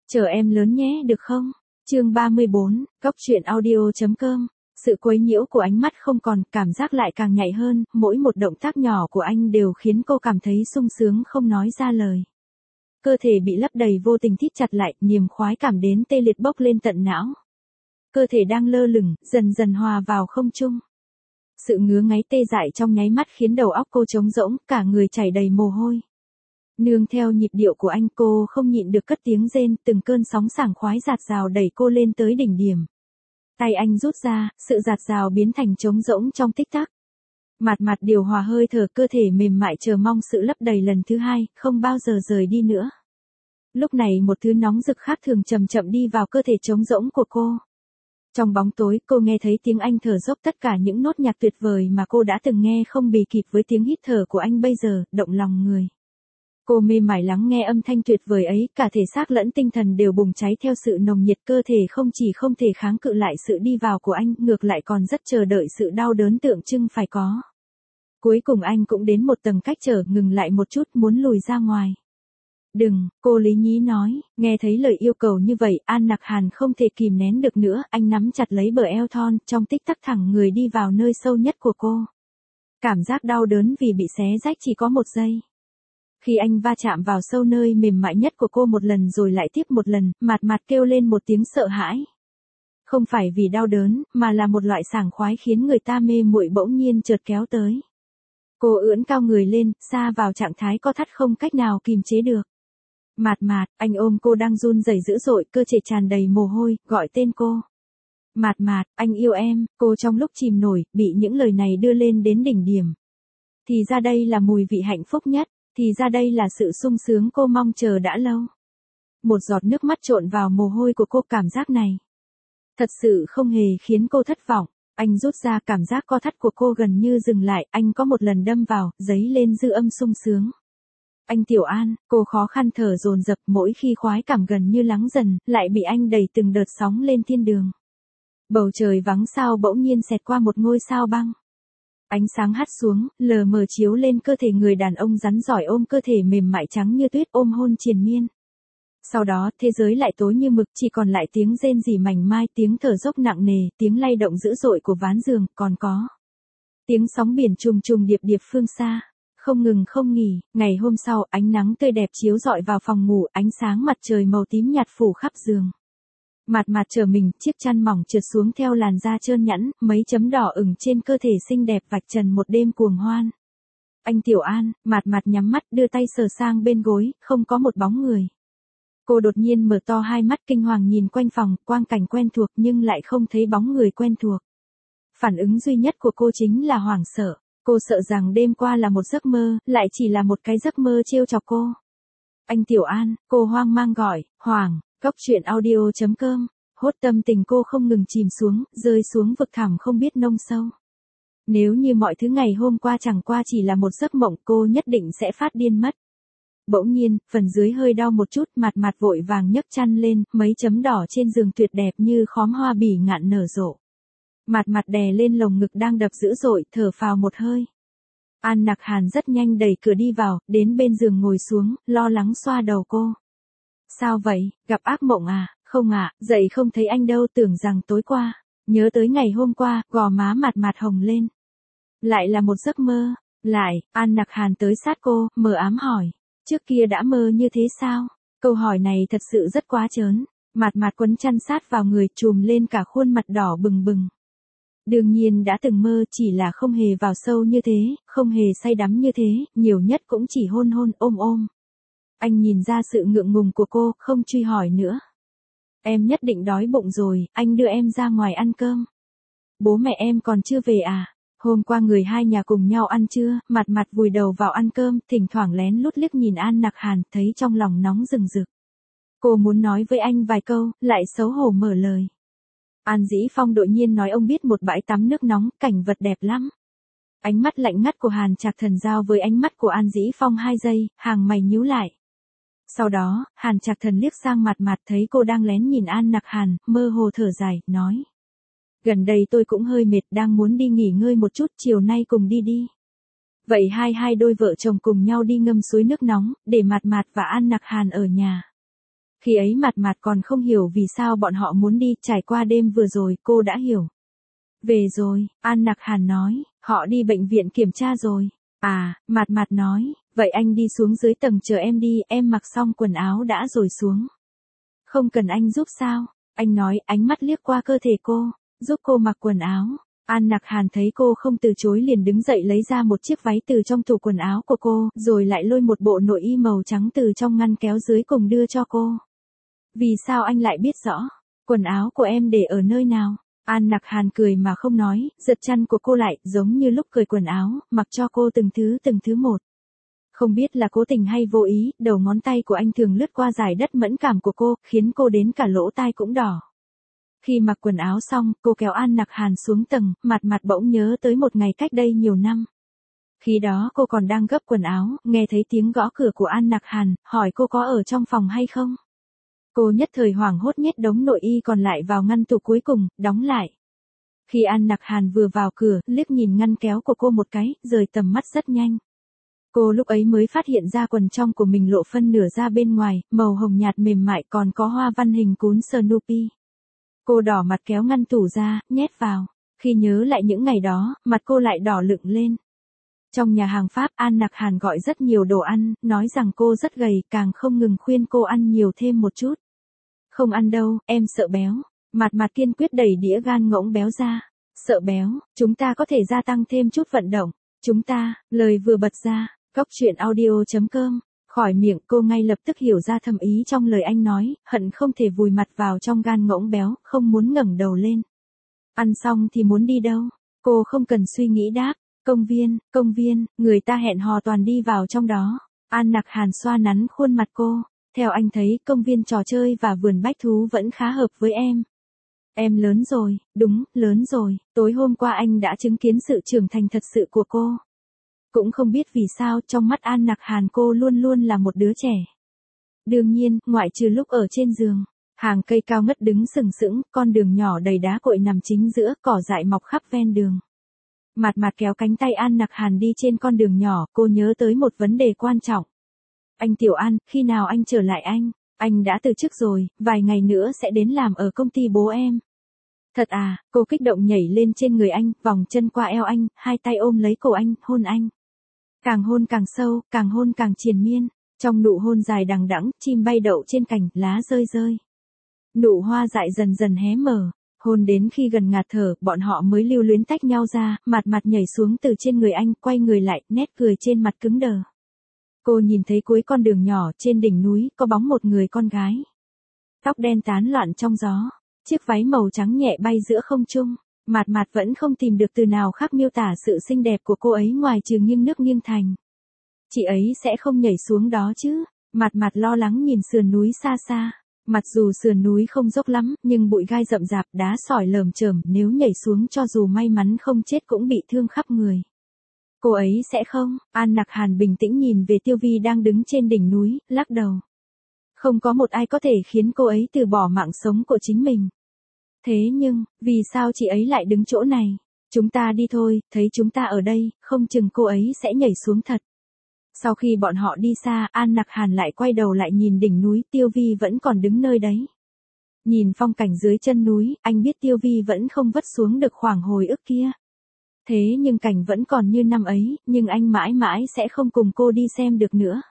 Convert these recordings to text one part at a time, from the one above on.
Chờ em lớn nhé được không? Chương 34, Cóc truyện audio.com. Sự quấy nhiễu của ánh mắt không còn, cảm giác lại càng nhạy hơn, mỗi một động tác nhỏ của anh đều khiến cô cảm thấy sung sướng không nói ra lời. Cơ thể bị lấp đầy vô tình thít chặt lại, niềm khoái cảm đến tê liệt bốc lên tận não. Cơ thể đang lơ lửng, dần dần hòa vào không trung. Sự ngứa ngáy tê dại trong nháy mắt khiến đầu óc cô trống rỗng, cả người chảy đầy mồ hôi. Nương theo nhịp điệu của anh, cô không nhịn được cất tiếng rên, từng cơn sóng sảng khoái dạt dào đẩy cô lên tới đỉnh điểm. Tay anh rút ra, sự dạt dào biến thành trống rỗng trong tích tắc. Mặt điều hòa hơi thở, cơ thể mềm mại chờ mong sự lấp đầy lần thứ hai, không bao giờ rời đi nữa. Lúc này một thứ nóng rực khác thường chậm chậm đi vào cơ thể trống rỗng của cô. Trong bóng tối, cô nghe thấy tiếng anh thở dốc, tất cả những nốt nhạc tuyệt vời mà cô đã từng nghe không bì kịp với tiếng hít thở của anh bây giờ, động lòng người. Cô mê mải lắng nghe âm thanh tuyệt vời ấy, cả thể xác lẫn tinh thần đều bùng cháy theo sự nồng nhiệt, cơ thể không chỉ không thể kháng cự lại sự đi vào của anh, ngược lại còn rất chờ đợi sự đau đớn tượng trưng phải có. Cuối cùng anh cũng đến một tầng cách trở, ngừng lại một chút, muốn lùi ra ngoài. Đừng, cô lý nhí nói, nghe thấy lời yêu cầu như vậy, An Nặc Hàn không thể kìm nén được nữa, anh nắm chặt lấy bờ eo thon, trong tích tắc thẳng người đi vào nơi sâu nhất của cô. Cảm giác đau đớn vì bị xé rách chỉ có một giây. Khi anh va chạm vào sâu nơi mềm mại nhất của cô một lần rồi lại tiếp một lần, mặt kêu lên một tiếng sợ hãi. Không phải vì đau đớn, mà là một loại sảng khoái khiến người ta mê muội bỗng nhiên chợt kéo tới. Cô ưỡn cao người lên, sa vào trạng thái co thắt không cách nào kìm chế được. Anh ôm cô đang run rẩy dữ dội, cơ thể tràn đầy mồ hôi, gọi tên cô. Anh yêu em, cô trong lúc chìm nổi, bị những lời này đưa lên đến đỉnh điểm. Thì ra đây là mùi vị hạnh phúc nhất. Thì ra đây là sự sung sướng cô mong chờ đã lâu. Một giọt nước mắt trộn vào mồ hôi của cô, cảm giác này thật sự không hề khiến cô thất vọng. Anh rút ra, cảm giác co thắt của cô gần như dừng lại, anh có một lần đâm vào, dấy lên dư âm sung sướng. Anh Tiểu An, cô khó khăn thở dồn dập, mỗi khi khoái cảm gần như lắng dần, lại bị anh đẩy từng đợt sóng lên thiên đường. Bầu trời vắng sao bỗng nhiên xẹt qua một ngôi sao băng. Ánh sáng hắt xuống, lờ mờ chiếu lên cơ thể người đàn ông rắn giỏi ôm cơ thể mềm mại trắng như tuyết, ôm hôn triền miên. Sau đó, thế giới lại tối như mực, chỉ còn lại tiếng rên rỉ mảnh mai, tiếng thở dốc nặng nề, tiếng lay động dữ dội của ván giường, còn có tiếng sóng biển trùng trùng điệp điệp phương xa, không ngừng không nghỉ. Ngày hôm sau, ánh nắng tươi đẹp chiếu rọi vào phòng ngủ, ánh sáng mặt trời màu tím nhạt phủ khắp giường. Mặt trở mình, chiếc chăn mỏng trượt xuống theo làn da trơn nhẵn, mấy chấm đỏ ửng trên cơ thể xinh đẹp vạch trần một đêm cuồng hoan. Anh Tiểu An, mặt nhắm mắt, đưa tay sờ sang bên gối, không có một bóng người. Cô đột nhiên mở to hai mắt kinh hoàng nhìn quanh phòng, quang cảnh quen thuộc nhưng lại không thấy bóng người quen thuộc. Phản ứng duy nhất của cô chính là hoảng sợ. Cô sợ rằng đêm qua là một giấc mơ, lại chỉ là một cái giấc mơ trêu chọc cô. Anh Tiểu An, cô hoang mang gọi, Hoàng. Cóc truyện audio.com. Hốt tâm tình cô không ngừng chìm xuống, rơi xuống vực thẳm không biết nông sâu. Nếu như mọi thứ ngày hôm qua chẳng qua chỉ là một giấc mộng, cô nhất định sẽ phát điên mất. Bỗng nhiên, phần dưới hơi đau một chút, mặt vội vàng nhấc chăn lên, mấy chấm đỏ trên giường tuyệt đẹp như khóm hoa bỉ ngạn nở rộ. Mặt đè lên lồng ngực đang đập dữ dội, thở phào một hơi. An Nặc Hàn rất nhanh đẩy cửa đi vào, đến bên giường ngồi xuống, lo lắng xoa đầu cô. Sao vậy, gặp ác mộng à? Không ạ, dậy không thấy anh đâu, tưởng rằng tối qua. Nhớ tới ngày hôm qua, gò má mặt hồng lên. Lại là một giấc mơ. Lại, An Nặc Hàn tới sát cô, mờ ám hỏi. Trước kia đã mơ như thế sao? Câu hỏi này thật sự rất quá trớn. Mặt quấn chăn sát vào người, trùm lên cả khuôn mặt đỏ bừng bừng. Đương nhiên đã từng mơ, chỉ là không hề vào sâu như thế, không hề say đắm như thế, nhiều nhất cũng chỉ hôn ôm. Anh nhìn ra sự ngượng ngùng của cô, không truy hỏi nữa. Em nhất định đói bụng rồi, anh đưa em ra ngoài ăn cơm. Bố mẹ em còn chưa về à? Hôm qua người hai nhà cùng nhau ăn trưa, mặt vùi đầu vào ăn cơm, thỉnh thoảng lén lút liếc nhìn An Nặc Hàn, thấy trong lòng nóng rừng rực. Cô muốn nói với anh vài câu, lại xấu hổ mở lời. An Dĩ Phong đột nhiên nói ông biết một bãi tắm nước nóng, cảnh vật đẹp lắm. Ánh mắt lạnh ngắt của Hàn Trạc Thần giao với ánh mắt của An Dĩ Phong 2 giây, hàng mày nhíu lại. Sau đó, Hàn Trạc Thần liếc sang mặt thấy cô đang lén nhìn An Nặc Hàn, mơ hồ thở dài, nói. Gần đây tôi cũng hơi mệt, đang muốn đi nghỉ ngơi một chút, chiều nay cùng đi. Vậy hai đôi vợ chồng cùng nhau đi ngâm suối nước nóng, để mặt và An Nặc Hàn ở nhà. Khi ấy Mạt Mạt còn không hiểu vì sao bọn họ muốn đi, trải qua đêm vừa rồi cô đã hiểu. Về rồi, An Nặc Hàn nói, họ đi bệnh viện kiểm tra rồi. À, Mạt Mạt nói, vậy anh đi xuống dưới tầng chờ em đi, em mặc xong quần áo đã rồi xuống. Không cần anh giúp sao? Anh nói, ánh mắt liếc qua cơ thể cô, giúp cô mặc quần áo. An Nặc Hàn thấy cô không từ chối liền đứng dậy lấy ra một chiếc váy từ trong tủ quần áo của cô, rồi lại lôi một bộ nội y màu trắng từ trong ngăn kéo dưới cùng đưa cho cô. Vì sao anh lại biết rõ? Quần áo của em để ở nơi nào? An Nặc Hàn cười mà không nói, giật chăn của cô lại, giống như lúc cởi quần áo, mặc cho cô từng thứ một. Không biết là cố tình hay vô ý, đầu ngón tay của anh thường lướt qua dải đất mẫn cảm của cô, khiến cô đến cả lỗ tai cũng đỏ. Khi mặc quần áo xong, cô kéo An Nặc Hàn xuống tầng, Mạt Mạt bỗng nhớ tới một ngày cách đây nhiều năm. Khi đó cô còn đang gấp quần áo, nghe thấy tiếng gõ cửa của An Nặc Hàn, hỏi cô có ở trong phòng hay không. Cô nhất thời hoảng hốt nhét đống nội y còn lại vào ngăn tủ cuối cùng, đóng lại. Khi An Nặc Hàn vừa vào cửa, liếc nhìn ngăn kéo của cô một cái, rời tầm mắt rất nhanh. Cô lúc ấy mới phát hiện ra quần trong của mình lộ phân nửa ra bên ngoài, màu hồng nhạt mềm mại còn có hoa văn hình cún Snoopy. Cô đỏ mặt kéo ngăn tủ ra, nhét vào. Khi nhớ lại những ngày đó, mặt cô lại đỏ lựng lên. Trong nhà hàng Pháp, An Nặc Hàn gọi rất nhiều đồ ăn, nói rằng cô rất gầy, càng không ngừng khuyên cô ăn nhiều thêm một chút. Không ăn đâu, em sợ béo. Mạt Mạt kiên quyết đẩy đĩa gan ngỗng béo ra. Sợ béo, chúng ta có thể gia tăng thêm chút vận động. Chúng ta, lời vừa bật ra, Cóc truyện audio.com. Khỏi miệng cô ngay lập tức hiểu ra thâm ý trong lời anh nói, hận không thể vùi mặt vào trong gan ngỗng béo, không muốn ngẩng đầu lên. Ăn xong thì muốn đi đâu? Cô không cần suy nghĩ đáp. Công viên, người ta hẹn hò toàn đi vào trong đó. An Nặc Hàn xoa nắn khuôn mặt cô. Theo anh thấy, công viên trò chơi và vườn bách thú vẫn khá hợp với em. Em lớn rồi, đúng, lớn rồi, tối hôm qua anh đã chứng kiến sự trưởng thành thật sự của cô. Cũng không biết vì sao trong mắt An Nặc Hàn cô luôn luôn là một đứa trẻ. Đương nhiên, ngoại trừ lúc ở trên giường, hàng cây cao ngất đứng sừng sững, con đường nhỏ đầy đá cội nằm chính giữa, cỏ dại mọc khắp ven đường. Mạt Mạt kéo cánh tay An Nặc Hàn đi trên con đường nhỏ, cô nhớ tới một vấn đề quan trọng. Anh Tiểu An, khi nào anh trở lại anh? Anh đã từ chức rồi, vài ngày nữa sẽ đến làm ở công ty bố em. Thật à, cô kích động nhảy lên trên người anh, vòng chân qua eo anh, hai tay ôm lấy cổ anh, hôn anh. Càng hôn càng sâu, càng hôn càng triền miên. Trong nụ hôn dài đằng đẵng, chim bay đậu trên cành, lá rơi rơi. Nụ hoa dại dần dần hé mở. Hôn đến khi gần ngạt thở, bọn họ mới lưu luyến tách nhau ra, Mạt Mạt nhảy xuống từ trên người anh, quay người lại, nét cười trên mặt cứng đờ. Cô nhìn thấy cuối con đường nhỏ, trên đỉnh núi, có bóng một người con gái. Tóc đen tán loạn trong gió, chiếc váy màu trắng nhẹ bay giữa không trung. Mạt Mạt vẫn không tìm được từ nào khác miêu tả sự xinh đẹp của cô ấy ngoài trừ nghiêng nước nghiêng thành. Chị ấy sẽ không nhảy xuống đó chứ? Mạt Mạt lo lắng nhìn sườn núi xa xa. Mặc dù sườn núi không dốc lắm, nhưng bụi gai rậm rạp, đá sỏi lởm chởm, nếu nhảy xuống cho dù may mắn không chết cũng bị thương khắp người. Cô ấy sẽ không. An Nặc Hàn bình tĩnh nhìn về Tiêu Vi đang đứng trên đỉnh núi, lắc đầu. Không có một ai có thể khiến cô ấy từ bỏ mạng sống của chính mình. Thế nhưng, vì sao chị ấy lại đứng chỗ này? Chúng ta đi thôi, thấy chúng ta ở đây, không chừng cô ấy sẽ nhảy xuống thật. Sau khi bọn họ đi xa, An Nặc Hàn lại quay đầu lại nhìn đỉnh núi, Tiêu Vi vẫn còn đứng nơi đấy. Nhìn phong cảnh dưới chân núi, anh biết Tiêu Vi vẫn không vất xuống được khoảng hồi ức kia. Thế nhưng cảnh vẫn còn như năm ấy, nhưng anh mãi mãi sẽ không cùng cô đi xem được nữa.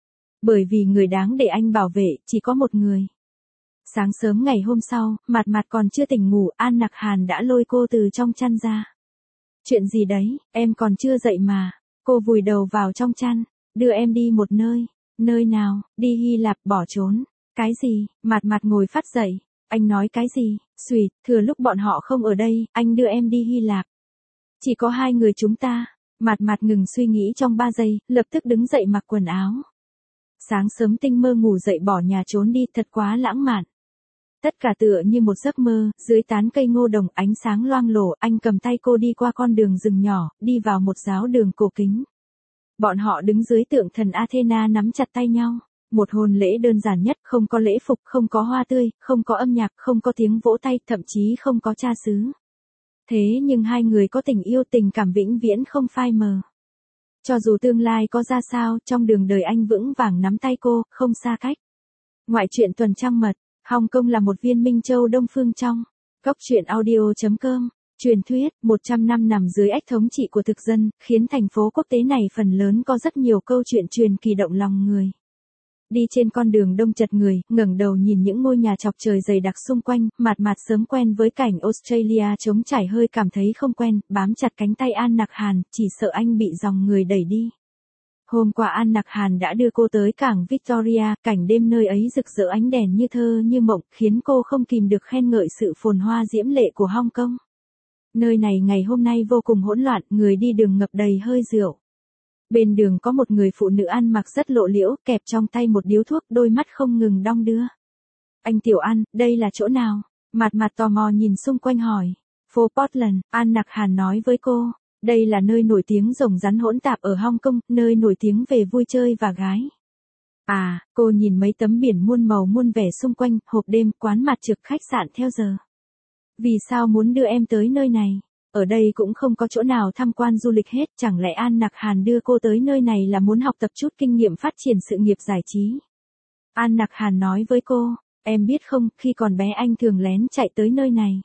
Bởi vì người đáng để anh bảo vệ, chỉ có một người. Sáng sớm ngày hôm sau, Mạt Mạt còn chưa tỉnh ngủ, An Nặc Hàn đã lôi cô từ trong chăn ra. Chuyện gì đấy, em còn chưa dậy mà. Cô vùi đầu vào trong chăn, đưa em đi một nơi. Nơi nào? Đi Hy Lạp, bỏ trốn. Cái gì? Mạt Mạt ngồi phát dậy. Anh nói cái gì? Xuỵt, thừa lúc bọn họ không ở đây, anh đưa em đi Hy Lạp. Chỉ có hai người chúng ta. Mạt Mạt ngừng suy nghĩ trong 3 giây, lập tức đứng dậy mặc quần áo. Sáng sớm tinh mơ ngủ dậy bỏ nhà trốn đi, thật quá lãng mạn. Tất cả tựa như một giấc mơ, dưới tán cây ngô đồng ánh sáng loang lổ, anh cầm tay cô đi qua con đường rừng nhỏ, đi vào một giáo đường cổ kính. Bọn họ đứng dưới tượng thần Athena nắm chặt tay nhau. Một hôn lễ đơn giản nhất, không có lễ phục, không có hoa tươi, không có âm nhạc, không có tiếng vỗ tay, thậm chí không có cha xứ. Thế nhưng hai người có tình yêu, tình cảm vĩnh viễn không phai mờ. Cho dù tương lai có ra sao, trong đường đời anh vững vàng nắm tay cô, không xa cách. Ngoại truyện tuần trăng mật, Hong Kong là một viên minh châu Đông Phương trong. Góc truyện audio.com, truyền thuyết, 100 năm nằm dưới ách thống trị của thực dân, khiến thành phố quốc tế này phần lớn có rất nhiều câu chuyện truyền kỳ động lòng người. Đi trên con đường đông chật người, ngẩng đầu nhìn những ngôi nhà chọc trời dày đặc xung quanh, Mạt sớm quen với cảnh Australia trống trải hơi cảm thấy không quen, bám chặt cánh tay An Nặc Hàn, chỉ sợ anh bị dòng người đẩy đi. Hôm qua An Nặc Hàn đã đưa cô tới cảng Victoria, cảnh đêm nơi ấy rực rỡ ánh đèn như thơ như mộng, khiến cô không kìm được khen ngợi sự phồn hoa diễm lệ của Hong Kong. Nơi này ngày hôm nay vô cùng hỗn loạn, người đi đường ngập đầy hơi rượu. Bên đường có một người phụ nữ ăn mặc rất lộ liễu, kẹp trong tay một điếu thuốc, đôi mắt không ngừng đong đưa. Anh Tiểu An, đây là chỗ nào? Mạt tò mò nhìn xung quanh hỏi. Phố Portland, An Nặc Hàn nói với cô. Đây là nơi nổi tiếng rồng rắn hỗn tạp ở Hong Kong, nơi nổi tiếng về vui chơi và gái. À, cô nhìn mấy tấm biển muôn màu muôn vẻ xung quanh, hộp đêm, quán mặt trực, khách sạn theo giờ. Vì sao muốn đưa em tới nơi này? Ở đây cũng không có chỗ nào tham quan du lịch hết, chẳng lẽ An Nặc Hàn đưa cô tới nơi này là muốn học tập chút kinh nghiệm phát triển sự nghiệp giải trí? An Nặc Hàn nói với cô, em biết không, khi còn bé anh thường lén chạy tới nơi này.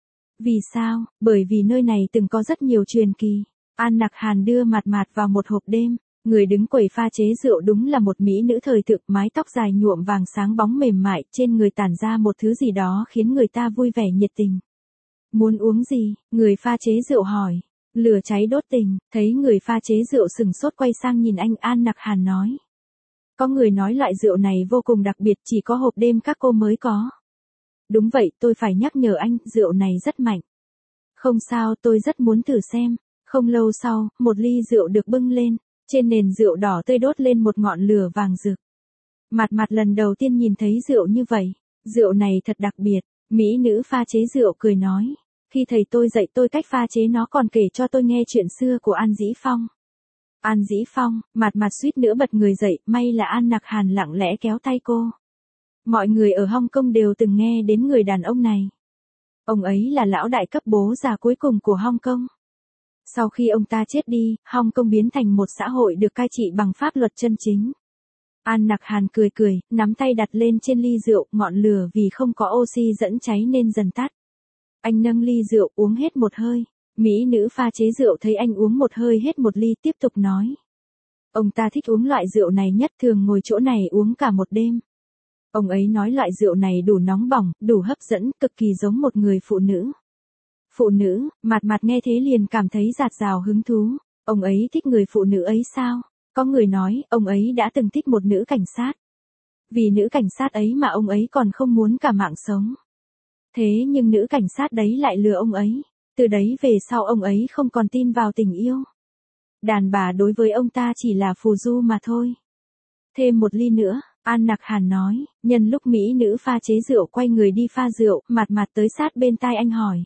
Vì sao? Bởi vì nơi này từng có rất nhiều truyền kỳ. An Nặc Hàn đưa Mạt vào một hộp đêm. Người đứng quầy pha chế rượu đúng là một mỹ nữ thời thượng, mái tóc dài nhuộm vàng sáng bóng mềm mại, trên người tản ra một thứ gì đó khiến người ta vui vẻ nhiệt tình. Muốn uống gì? Người pha chế rượu hỏi. Lửa cháy đốt tình, thấy người pha chế rượu sừng sốt quay sang nhìn anh, An Nặc Hàn nói. Có người nói loại rượu này vô cùng đặc biệt, chỉ có hộp đêm các cô mới có. Đúng vậy, tôi phải nhắc nhở anh, rượu này rất mạnh. Không sao, tôi rất muốn thử xem. Không lâu sau, một ly rượu được bưng lên, trên nền rượu đỏ tươi đốt lên một ngọn lửa vàng rực. Mạt lần đầu tiên nhìn thấy rượu như vậy. Rượu này thật đặc biệt, mỹ nữ pha chế rượu cười nói. Khi thầy tôi dạy tôi cách pha chế nó còn kể cho tôi nghe chuyện xưa của An Dĩ Phong. An Dĩ Phong, Mạt suýt nữa bật người dậy, may là An Nặc Hàn lặng lẽ kéo tay cô. Mọi người ở Hong Kong đều từng nghe đến người đàn ông này. Ông ấy là lão đại cấp bố già cuối cùng của Hong Kong. Sau khi ông ta chết đi, Hong Kong biến thành một xã hội được cai trị bằng pháp luật chân chính. An Nặc Hàn cười, nắm tay đặt lên trên ly rượu, ngọn lửa vì không có oxy dẫn cháy nên dần tắt. Anh nâng ly rượu uống hết một hơi. Mỹ nữ pha chế rượu thấy anh uống một hơi hết một ly tiếp tục nói. Ông ta thích uống loại rượu này nhất, thường ngồi chỗ này uống cả một đêm. Ông ấy nói loại rượu này đủ nóng bỏng, đủ hấp dẫn, cực kỳ giống một người phụ nữ. Phụ nữ, Mạt nghe thế liền cảm thấy dạt dào hứng thú. Ông ấy thích người phụ nữ ấy sao? Có người nói, ông ấy đã từng thích một nữ cảnh sát. Vì nữ cảnh sát ấy mà ông ấy còn không muốn cả mạng sống. Thế nhưng nữ cảnh sát đấy lại lừa ông ấy. Từ đấy về sau ông ấy không còn tin vào tình yêu. Đàn bà đối với ông ta chỉ là phù du mà thôi. Thêm một ly nữa, An Nặc Hàn nói, nhân lúc mỹ nữ pha chế rượu quay người đi pha rượu, Mạt tới sát bên tai anh hỏi.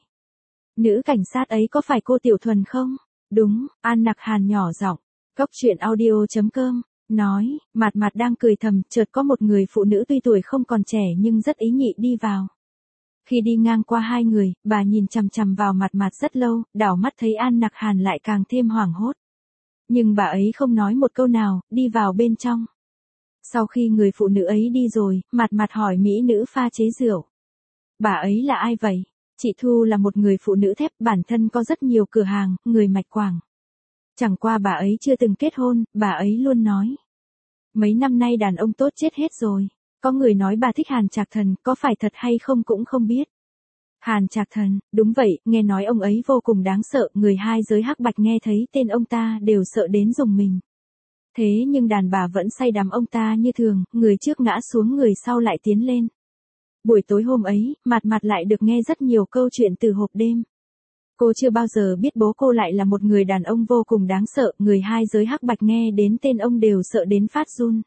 Nữ cảnh sát ấy có phải cô Tiểu Thuần không? Đúng, An Nặc Hàn nhỏ giọng. Góc truyện audio.com, nói, Mạt đang cười thầm, chợt có một người phụ nữ tuy tuổi không còn trẻ nhưng rất ý nhị đi vào. Khi đi ngang qua hai người, bà nhìn chằm chằm vào Mạt rất lâu, đảo mắt thấy An Nặc Hàn lại càng thêm hoảng hốt. Nhưng bà ấy không nói một câu nào, đi vào bên trong. Sau khi người phụ nữ ấy đi rồi, Mạt hỏi mỹ nữ pha chế rượu. Bà ấy là ai vậy? Chị Thu là một người phụ nữ thép, bản thân có rất nhiều cửa hàng, người mạch quảng. Chẳng qua bà ấy chưa từng kết hôn, bà ấy luôn nói. Mấy năm nay đàn ông tốt chết hết rồi. Có người nói bà thích Hàn Trạc Thần, có phải thật hay không cũng không biết. Hàn Trạc Thần, đúng vậy, nghe nói ông ấy vô cùng đáng sợ, người hai giới hắc bạch nghe thấy tên ông ta đều sợ đến rùng mình. Thế nhưng đàn bà vẫn say đắm ông ta như thường, người trước ngã xuống người sau lại tiến lên. Buổi tối hôm ấy, Mạt lại được nghe rất nhiều câu chuyện từ hộp đêm. Cô chưa bao giờ biết bố cô lại là một người đàn ông vô cùng đáng sợ, người hai giới hắc bạch nghe đến tên ông đều sợ đến phát run.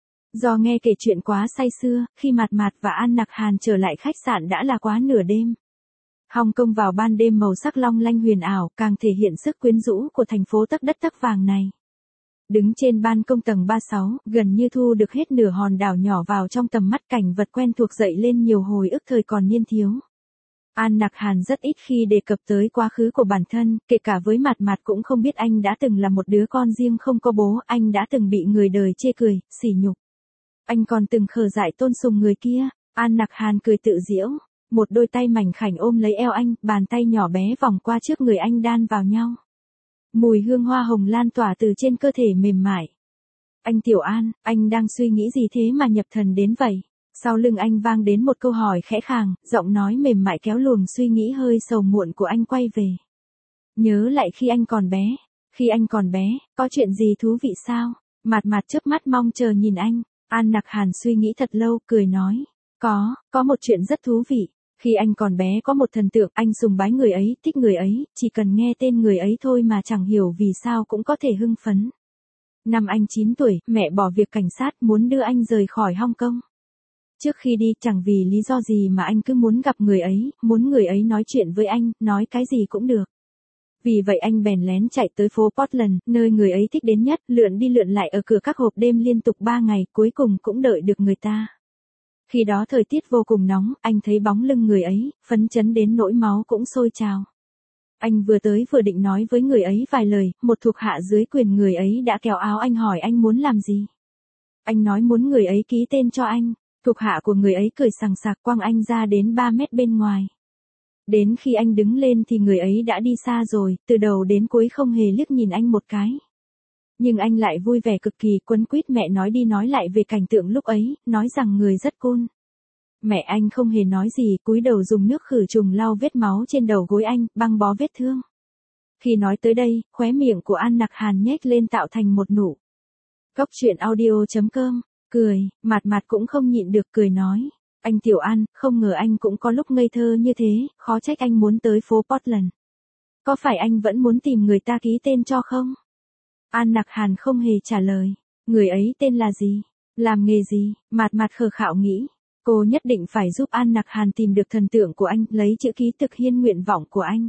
Do nghe kể chuyện quá say sưa, khi Mạt và An Nặc Hàn trở lại khách sạn đã là quá nửa đêm. Hong Kong vào ban đêm màu sắc long lanh huyền ảo, càng thể hiện sức quyến rũ của thành phố tấc đất tấc vàng này. Đứng trên ban công tầng 36, gần như thu được hết nửa hòn đảo nhỏ vào trong tầm mắt, cảnh vật quen thuộc dậy lên nhiều hồi ức thời còn niên thiếu. An Nặc Hàn rất ít khi đề cập tới quá khứ của bản thân, kể cả với Mạt cũng không biết anh đã từng là một đứa con riêng không có bố, anh đã từng bị người đời chê cười, sỉ nhục. Anh còn từng khờ dại tôn sùng người kia. An Nặc Hàn cười tự giễu. Một đôi tay mảnh khảnh ôm lấy eo anh, bàn tay nhỏ bé vòng qua trước người anh đan vào nhau. Mùi hương hoa hồng lan tỏa từ trên cơ thể mềm mại. Anh Tiểu An, anh đang suy nghĩ gì thế mà nhập thần đến vậy? Sau lưng anh vang đến một câu hỏi khẽ khàng, giọng nói mềm mại kéo luồng suy nghĩ hơi sầu muộn của anh quay về. Nhớ lại khi anh còn bé. Khi anh còn bé, có chuyện gì thú vị sao? Mạt Mạt chớp mắt mong chờ nhìn anh. An Nặc Hàn suy nghĩ thật lâu, cười nói. Có một chuyện rất thú vị. Khi anh còn bé có một thần tượng, anh sùng bái người ấy, thích người ấy, chỉ cần nghe tên người ấy thôi mà chẳng hiểu vì sao cũng có thể hưng phấn. Năm anh 9 tuổi, mẹ bỏ việc cảnh sát muốn đưa anh rời khỏi Hong Kong. Trước khi đi, chẳng vì lý do gì mà anh cứ muốn gặp người ấy, muốn người ấy nói chuyện với anh, nói cái gì cũng được. Vì vậy anh bèn lén chạy tới phố Portland, nơi người ấy thích đến nhất, lượn đi lượn lại ở cửa các hộp đêm liên tục 3 ngày, cuối cùng cũng đợi được người ta. Khi đó thời tiết vô cùng nóng, anh thấy bóng lưng người ấy, phấn chấn đến nỗi máu cũng sôi trào. Anh vừa tới vừa định nói với người ấy vài lời, một thuộc hạ dưới quyền người ấy đã kéo áo anh hỏi anh muốn làm gì. Anh nói muốn người ấy ký tên cho anh, thuộc hạ của người ấy cười sằng sặc quăng anh ra đến 3 mét bên ngoài. Đến khi anh đứng lên thì người ấy đã đi xa rồi, từ đầu đến cuối không hề liếc nhìn anh một cái. Nhưng anh lại vui vẻ cực kỳ, quấn quýt mẹ nói đi nói lại về cảnh tượng lúc ấy, nói rằng người rất cool. Mẹ anh không hề nói gì, cúi đầu dùng nước khử trùng lau vết máu trên đầu gối anh, băng bó vết thương. Khi nói tới đây, khóe miệng của An Nặc Hàn nhếch lên tạo thành một nụ. Góc truyện audio.com, cười, Mạt Mạt cũng không nhịn được cười nói. Anh Tiểu An, không ngờ anh cũng có lúc ngây thơ như thế, khó trách anh muốn tới phố Portland. Có phải anh vẫn muốn tìm người ta ký tên cho không? An Nặc Hàn không hề trả lời. Người ấy tên là gì? Làm nghề gì? Mạt Mạt khờ khạo nghĩ. Cô nhất định phải giúp An Nặc Hàn tìm được thần tượng của anh, lấy chữ ký thực hiện nguyện vọng của anh.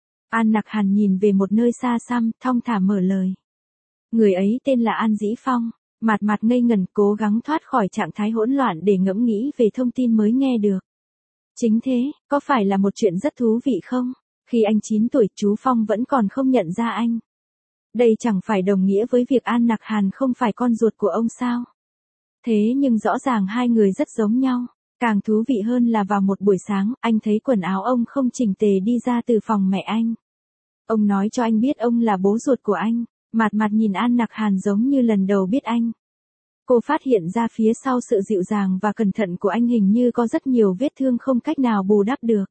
An Nặc Hàn nhìn về một nơi xa xăm, thong thả mở lời. Người ấy tên là An Dĩ Phong. Mạt Mạt ngây ngẩn cố gắng thoát khỏi trạng thái hỗn loạn để ngẫm nghĩ về thông tin mới nghe được. Chính thế, có phải là một chuyện rất thú vị không? Khi anh 9 tuổi, chú Phong vẫn còn không nhận ra anh. Đây chẳng phải đồng nghĩa với việc An Nặc Hàn không phải con ruột của ông sao? Thế nhưng rõ ràng hai người rất giống nhau. Càng thú vị hơn là vào một buổi sáng, anh thấy quần áo ông không chỉnh tề đi ra từ phòng mẹ anh. Ông nói cho anh biết ông là bố ruột của anh. Mạt Mạt nhìn An Nặc Hàn giống như lần đầu biết anh. Cô phát hiện ra phía sau sự dịu dàng và cẩn thận của anh hình như có rất nhiều vết thương không cách nào bù đắp được.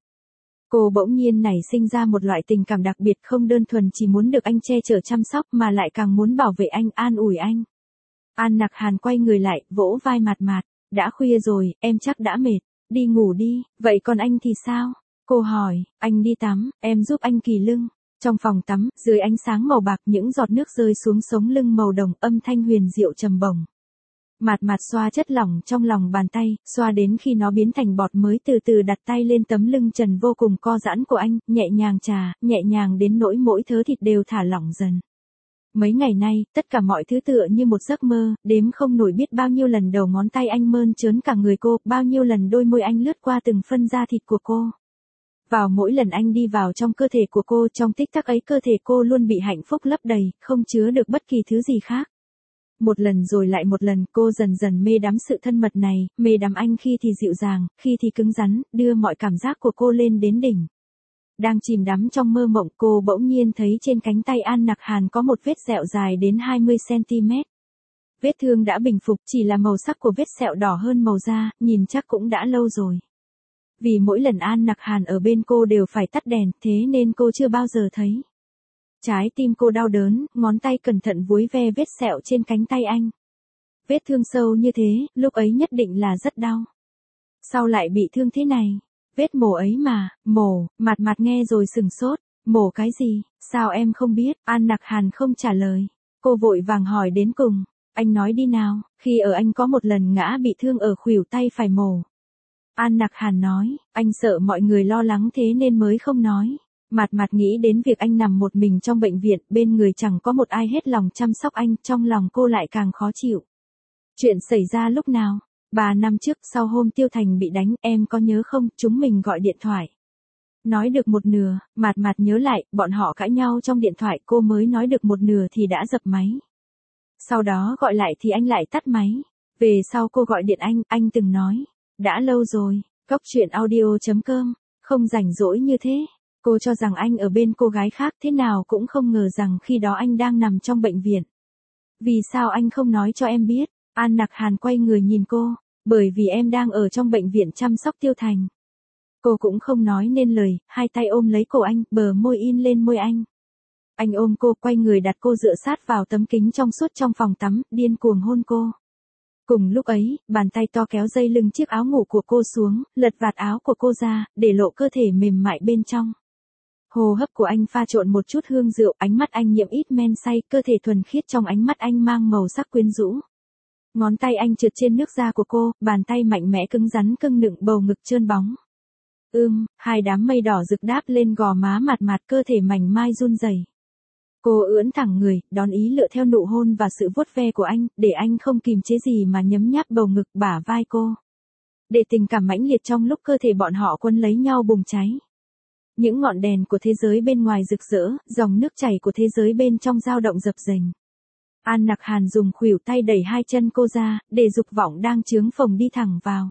Cô bỗng nhiên nảy sinh ra một loại tình cảm đặc biệt, không đơn thuần chỉ muốn được anh che chở chăm sóc mà lại càng muốn bảo vệ anh, an ủi anh. An Nặc Hàn quay người lại, vỗ vai Mạt Mạt. Đã khuya rồi, em chắc đã mệt. Đi ngủ đi, vậy còn anh thì sao? Cô hỏi, anh đi tắm, em giúp anh kỳ lưng. Trong phòng tắm, dưới ánh sáng màu bạc những giọt nước rơi xuống sống lưng màu đồng, âm thanh huyền diệu trầm bổng. Mạt Mạt xoa chất lỏng trong lòng bàn tay, xoa đến khi nó biến thành bọt mới từ từ đặt tay lên tấm lưng trần vô cùng co giãn của anh, nhẹ nhàng đến nỗi mỗi thớ thịt đều thả lỏng dần. Mấy ngày nay, tất cả mọi thứ tựa như một giấc mơ, đếm không nổi biết bao nhiêu lần đầu ngón tay anh mơn trớn cả người cô, bao nhiêu lần đôi môi anh lướt qua từng phân da thịt của cô. Vào mỗi lần anh đi vào trong cơ thể của cô, trong tích tắc ấy cơ thể cô luôn bị hạnh phúc lấp đầy, không chứa được bất kỳ thứ gì khác. Một lần rồi lại một lần, cô dần dần mê đắm sự thân mật này, mê đắm anh khi thì dịu dàng, khi thì cứng rắn, đưa mọi cảm giác của cô lên đến đỉnh. Đang chìm đắm trong mơ mộng, cô bỗng nhiên thấy trên cánh tay An Nặc Hàn có một vết sẹo dài đến 20 cm. Vết thương đã bình phục, chỉ là màu sắc của vết sẹo đỏ hơn màu da, nhìn chắc cũng đã lâu rồi. Vì mỗi lần An Nặc Hàn ở bên cô đều phải tắt đèn, thế nên cô chưa bao giờ thấy. Trái tim cô đau đớn, ngón tay cẩn thận vuốt ve vết sẹo trên cánh tay anh. Vết thương sâu như thế, lúc ấy nhất định là rất đau. Sao lại bị thương thế này? Vết mổ ấy mà, mổ, Mạt Mạt nghe rồi sừng sốt. Mổ cái gì, sao em không biết? An Nặc Hàn không trả lời. Cô vội vàng hỏi đến cùng. Anh nói đi nào, khi ở anh có một lần ngã bị thương ở khuỷu tay phải mổ. An Nặc Hàn nói, anh sợ mọi người lo lắng thế nên mới không nói. Mạt Mạt nghĩ đến việc anh nằm một mình trong bệnh viện, bên người chẳng có một ai hết lòng chăm sóc anh, trong lòng cô lại càng khó chịu. Chuyện xảy ra lúc nào? 3 năm trước, sau hôm Tiêu Thành bị đánh, em có nhớ không, chúng mình gọi điện thoại. Nói được một nửa, Mạt Mạt nhớ lại, bọn họ cãi nhau trong điện thoại, cô mới nói được một nửa thì đã dập máy. Sau đó gọi lại thì anh lại tắt máy. Về sau cô gọi điện anh từng nói. Đã lâu rồi, cóc truyện audio.com, không rảnh rỗi như thế. Cô cho rằng anh ở bên cô gái khác, thế nào cũng không ngờ rằng khi đó anh đang nằm trong bệnh viện. Vì sao anh không nói cho em biết? An Nặc Hàn quay người nhìn cô. Bởi vì em đang ở trong bệnh viện chăm sóc Tiêu Thành. Cô cũng không nói nên lời, hai tay ôm lấy cổ anh, bờ môi in lên môi anh. Anh ôm cô, quay người đặt cô dựa sát vào tấm kính trong suốt trong phòng tắm, điên cuồng hôn cô. Cùng lúc ấy, bàn tay to kéo dây lưng chiếc áo ngủ của cô xuống, lật vạt áo của cô ra, để lộ cơ thể mềm mại bên trong. Hô hấp của anh pha trộn một chút hương rượu, ánh mắt anh nhiễm ít men say, cơ thể thuần khiết trong ánh mắt anh mang màu sắc quyến rũ. Ngón tay anh trượt trên nước da của cô, bàn tay mạnh mẽ cứng rắn cưng nựng bầu ngực trơn bóng. Hai đám mây đỏ rực đáp lên gò má mạt mạt, cơ thể mảnh mai run rẩy. Cô ưỡn thẳng người, đón ý lựa theo nụ hôn và sự vuốt ve của anh, để anh không kìm chế gì mà nhấm nháp bầu ngực bả vai cô. Để tình cảm mãnh liệt trong lúc cơ thể bọn họ quấn lấy nhau bùng cháy. Những ngọn đèn của thế giới bên ngoài rực rỡ, dòng nước chảy của thế giới bên trong dao động dập dềnh. An Nặc Hàn dùng khuỷu tay đẩy hai chân cô ra, để dục vọng đang chướng phồng đi thẳng vào.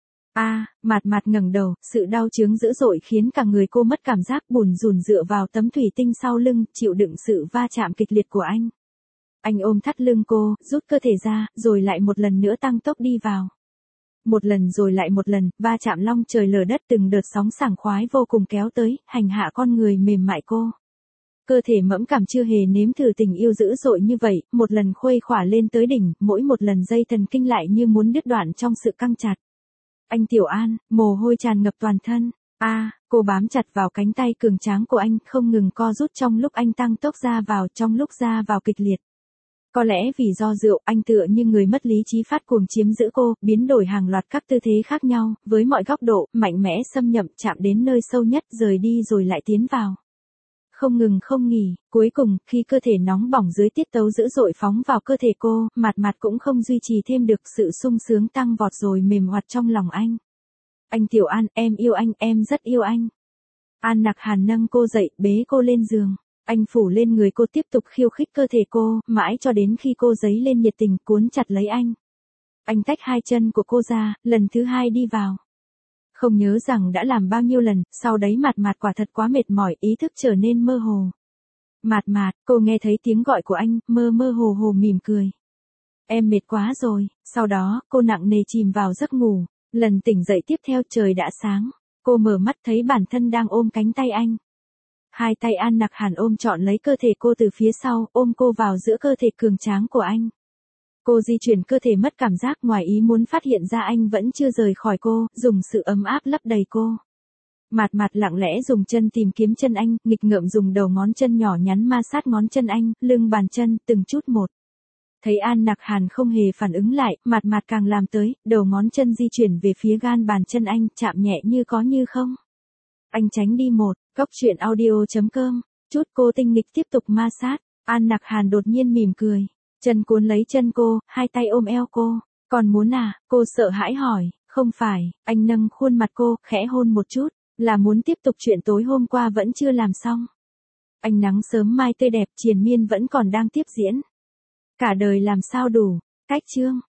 Mạt mạt ngẩng đầu, sự đau chướng dữ dội khiến cả người cô mất cảm giác, bủn rủn dựa vào tấm thủy tinh sau lưng, chịu đựng sự va chạm kịch liệt của anh. Anh ôm thắt lưng cô, rút cơ thể ra, rồi lại một lần nữa tăng tốc đi vào. Một lần rồi lại một lần, va chạm long trời lở đất, từng đợt sóng sảng khoái vô cùng kéo tới, hành hạ con người mềm mại cô. Cơ thể mẫm cảm chưa hề nếm thử tình yêu dữ dội như vậy, một lần khuây khỏa lên tới đỉnh, mỗi một lần dây thần kinh lại như muốn đứt đoạn trong sự căng chặt. Anh Tiểu An, mồ hôi tràn ngập toàn thân. Cô bám chặt vào cánh tay cường tráng của anh, không ngừng co rút trong lúc anh tăng tốc ra vào, trong lúc ra vào kịch liệt. Có lẽ vì do rượu, anh tựa như người mất lý trí phát cuồng chiếm giữ cô, biến đổi hàng loạt các tư thế khác nhau, với mọi góc độ, mạnh mẽ xâm nhập, chạm đến nơi sâu nhất, rời đi rồi lại tiến vào. Không ngừng không nghỉ, cuối cùng, khi cơ thể nóng bỏng dưới tiết tấu dữ dội phóng vào cơ thể cô, mạt mạt cũng không duy trì thêm được, sự sung sướng tăng vọt rồi mềm hoạt trong lòng anh. Anh Tiểu An, em yêu anh, em rất yêu anh. An Nặc Hàn nâng cô dậy, bế cô lên giường. Anh phủ lên người cô, tiếp tục khiêu khích cơ thể cô, mãi cho đến khi cô dấy lên nhiệt tình, cuốn chặt lấy anh. Anh tách hai chân của cô ra, lần thứ hai đi vào. Không nhớ rằng đã làm bao nhiêu lần, sau đấy mạt mạt quả thật quá mệt mỏi, ý thức trở nên mơ hồ. Mạt mạt, cô nghe thấy tiếng gọi của anh, mơ mơ hồ hồ mỉm cười. Em mệt quá rồi, sau đó, cô nặng nề chìm vào giấc ngủ. Lần tỉnh dậy tiếp theo trời đã sáng. Cô mở mắt thấy bản thân đang ôm cánh tay anh. Hai tay An Nặc Hàn ôm trọn lấy cơ thể cô từ phía sau, ôm cô vào giữa cơ thể cường tráng của anh. Cô di chuyển cơ thể mất cảm giác, ngoài ý muốn phát hiện ra anh vẫn chưa rời khỏi cô, dùng sự ấm áp lấp đầy cô. Mạt mạt lặng lẽ dùng chân tìm kiếm chân anh, nghịch ngợm dùng đầu ngón chân nhỏ nhắn ma sát ngón chân anh, lưng bàn chân, từng chút một. Thấy An Nặc Hàn không hề phản ứng lại, mạt mạt càng làm tới, đầu ngón chân di chuyển về phía gan bàn chân anh, chạm nhẹ như có như không. Anh tránh đi một, cóc truyện audio.com, chút cô tinh nghịch tiếp tục ma sát. An Nặc Hàn đột nhiên mỉm cười, chân cuốn lấy chân cô, hai tay ôm eo cô. Còn muốn cô sợ hãi hỏi. Không phải, anh nâng khuôn mặt cô, khẽ hôn một chút, là muốn tiếp tục chuyện tối hôm qua vẫn chưa làm xong. Ánh nắng sớm mai tươi đẹp triền miên vẫn còn đang tiếp diễn. Cả đời làm sao đủ. Cách chương